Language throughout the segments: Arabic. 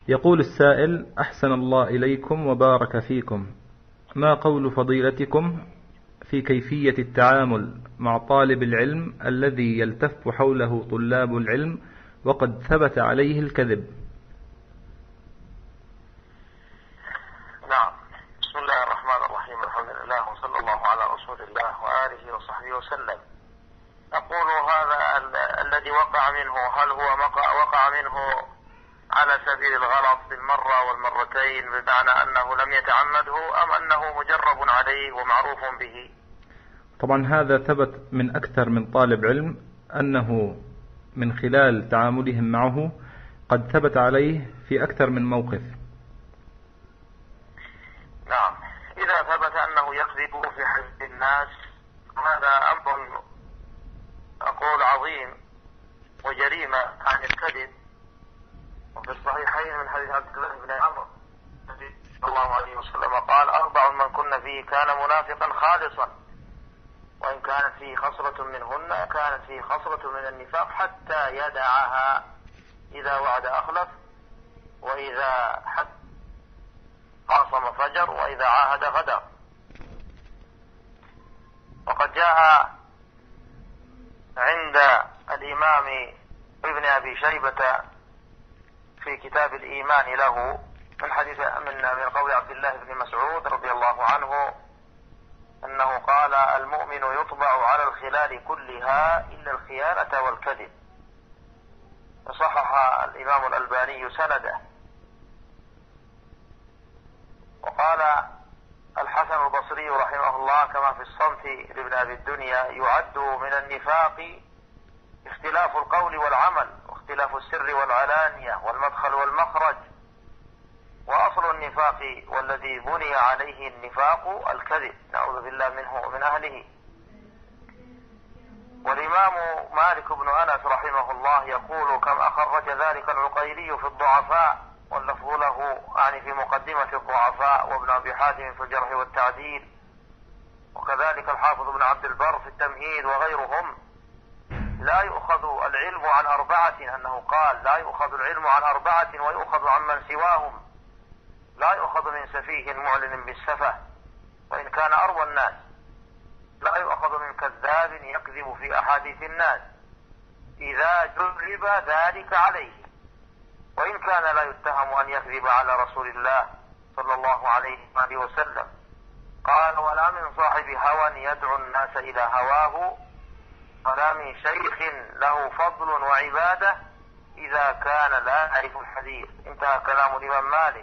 يقول السائل: أحسن الله إليكم وبارك فيكم، ما قول فضيلتكم في كيفية التعامل مع طالب العلم الذي يلتف حوله طلاب العلم وقد ثبت عليه الكذب؟ نعم. بسم الله الرحمن الرحيم، الحمد لله وصلى الله على رسول الله وآله وصحبه وسلم. أقول هذا الذي وقع منه، هل هو وقع منه على سبيل الغلط بالمرة والمرتين بمعنى أنه لم يتعمده، أم أنه مجرب عليه ومعروف به؟ طبعا هذا ثبت من أكثر من طالب علم أنه من خلال تعاملهم معه قد ثبت عليه في أكثر من موقف. نعم. إذا ثبت أنه يكذب في حق الناس هذا أمر أقول عظيم وجريمة عن الكذب. وفي الصحيحين من حديث عبد الله بن عمرو صلى الله عليه وسلم قال: 4 من كن فيه كان منافقا خالصا، وإن كانت فيه خصلة منهن كانت فيه خصلة من النفاق حتى يدعها، إذا وعد أخلف، وإذا حد خاصم فجر، وإذا عاهد غدر. وقد جاء عند الإمام ابن أبي شيبة في كتاب الإيمان له من حديث من قول عبد الله بن مسعود رضي الله عنه أنه قال: المؤمن يطبع على الخلال كلها إلا الخيانة والكذب. وصحح الإمام الألباني سنده. وقال الحسن البصري رحمه الله كما في الصمت لابن أبي الدنيا: يعد من النفاق اختلاف القول والعمل، واختلاف السر والعلانية، والمدخل والمخرج، وأصل النفاق والذي بني عليه النفاق الكذب، نعوذ بالله منه ومن أهله. والإمام مالك بن أنس رحمه الله يقول: كم أخرج ذلك العقيلي في الضعفاء، واللفظ له يعني في مقدمة الضعفاء، وابن أبي حاتم في الجرح والتعديل، وكذلك الحافظ بن عبد البر في التمهيد وغيرهم: لا يؤخذ العلم عن 4، أنه قال: لا يؤخذ العلم عن 4 ويؤخذ عن من سواهم. لا يؤخذ من سفيه معلن بالسفه وإن كان أروى الناس، لا يؤخذ من كذاب يكذب في أحاديث الناس إذا جرب ذلك عليه، وإن كان لا يتهم أن يكذب على رسول الله صلى الله عليه وآله وسلم. قال: ولا من صاحب هوى يدعو الناس إلى هواه، ولا من شيخ له فضل وعبادة إذا كان لا يعرف الحديث. انتهى كلام الإمام مالك.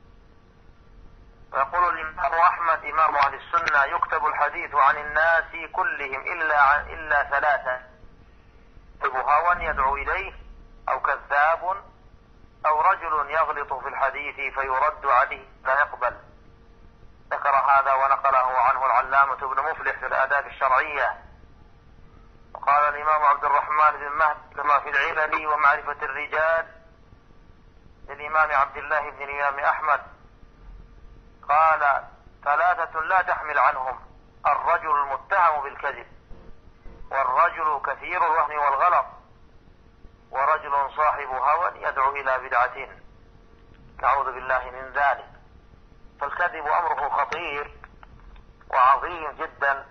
ويقول الإمام أحمد إمام أهل السنة: يكتب الحديث عن الناس كلهم إلا 3: هوى يدعو إليه، أو كذاب، أو رجل يغلط في الحديث فيرد عليه لا يقبل. ذكر هذا ونقله عنه العلامة ابن مفلح في الآداب الشرعية. وقال الإمام عبد الرحمن بن مهدي كما في العلل ومعرفة الرجال للإمام عبد الله بن الإمام أحمد، قال: 3 لا تحمل عنهم: الرجل المتهم بالكذب، والرجل كثير الوهم والغلط، ورجل صاحب هوى يدعو إلى بدعة، نعوذ بالله من ذلك. فالكذب أمره خطير وعظيم جدا.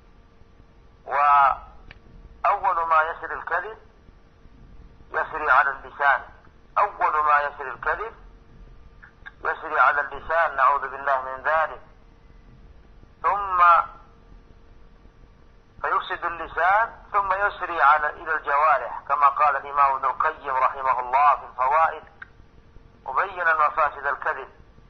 وأول ما يسري الكذب يسري على اللسان، أول ما يسري الكذب يسري على اللسان، نعوذ بالله من ذلك، ثم فيفسد اللسان، ثم يسري إلى الجوارح، كما قال الإمام ابن القيم رحمه الله في الفوائد مبينا مفاسد الكذب،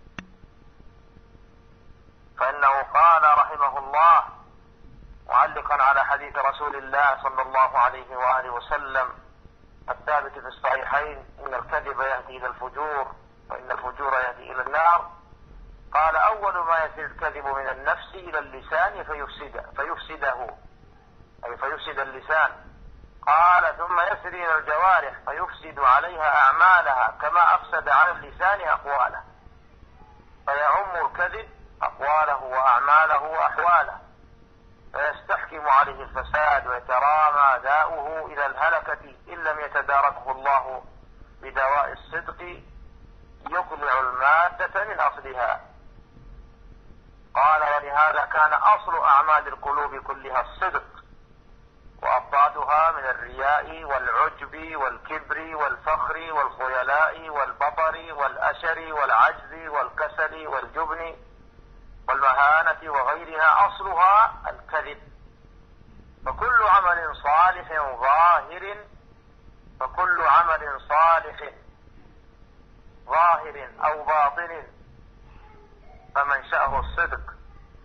فإنه قال رحمه الله معلقا على حديث رسول الله صلى الله عليه وآله وسلم الثابت في الصحيحين: إن الكذب يهدي إلى الفجور، وإن الفجور يهدي إلى النار. قال: أول ما يسير الكذب من النفس إلى اللسان فيفسده، أي فيفسد اللسان. قال: ثم يسري إلى الجوارح فيفسد عليها أعمالها كما أفسد على اللسان أقواله، فيعم الكذب أقواله وأعماله وأحواله، فيستحكم عليه الفساد ويترامى داؤه إلى الهلكة إن لم يتداركه الله بدواء الصدق يقلع المادة من أصلها. قال ولهذا كان أصل أعمال القلوب كلها الصدق، وأضدادها من الرياء والعجب والكبر والفخر والخيلاء والبطر والأشر والعجز والكسل والجبن والمهانة وغيرها أصلها الكذب. فكل عمل صالح ظاهر أو باطن فمنشأه الصدق،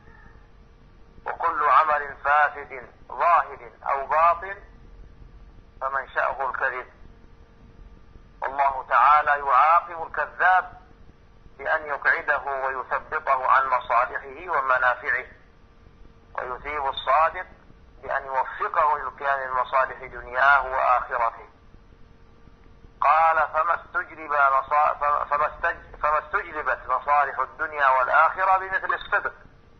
وكل عمل فاسد ظاهر أو باطن فمنشأه الكذب. والله تعالى يعاقب الكذاب بأن يقعده ويثبطه عن مصالحه ومنافعه، ويثيب الصادق بأن يوفقه لقيام مصالح دنياه وآخرته. قال فما استجلبت مصالح الدنيا والآخرة بمثل الصدق،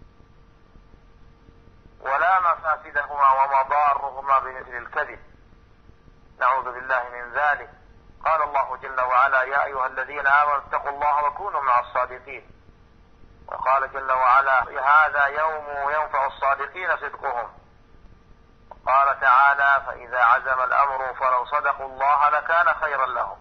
ولا مفاسدهما ومضارهما بمثل الكذب، نعوذ بالله من ذلك. قال الله جل وعلا يا أيها الذين آمنوا اتقوا الله وكونوا مع الصادقين. وقال جل وعلا هذا يوم ينفع الصادقين صدقهم. قال تعالى فإذا عزم الأمر فلو صدقوا الله لكان خيرا لهم.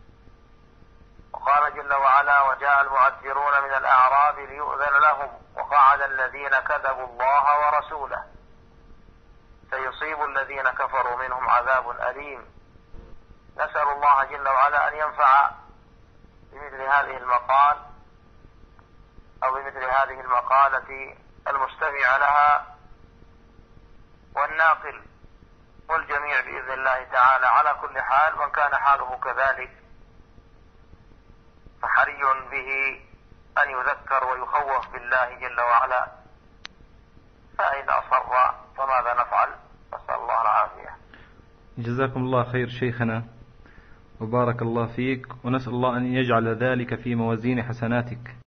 وقال جل وعلا وجاء المعذرون من الأعراب ليؤذن لهم وقعد الذين كذبوا الله ورسوله سيصيب الذين كفروا منهم عذاب أليم. نسأل الله جل وعلا أن ينفع بمثل هذه المقال أو بمثل هذه المقالة المستمع لها والناقل والجميع بإذن الله تعالى. على كل حال من كان حاله كذلك فحري به أن يذكر ويخوف بالله جل وعلا، فإن أصر فماذا نفعل؟ نسأل الله العافية. جزاكم الله خير شيخنا وبارك الله فيك، ونسأل الله أن يجعل ذلك في موازين حسناتك.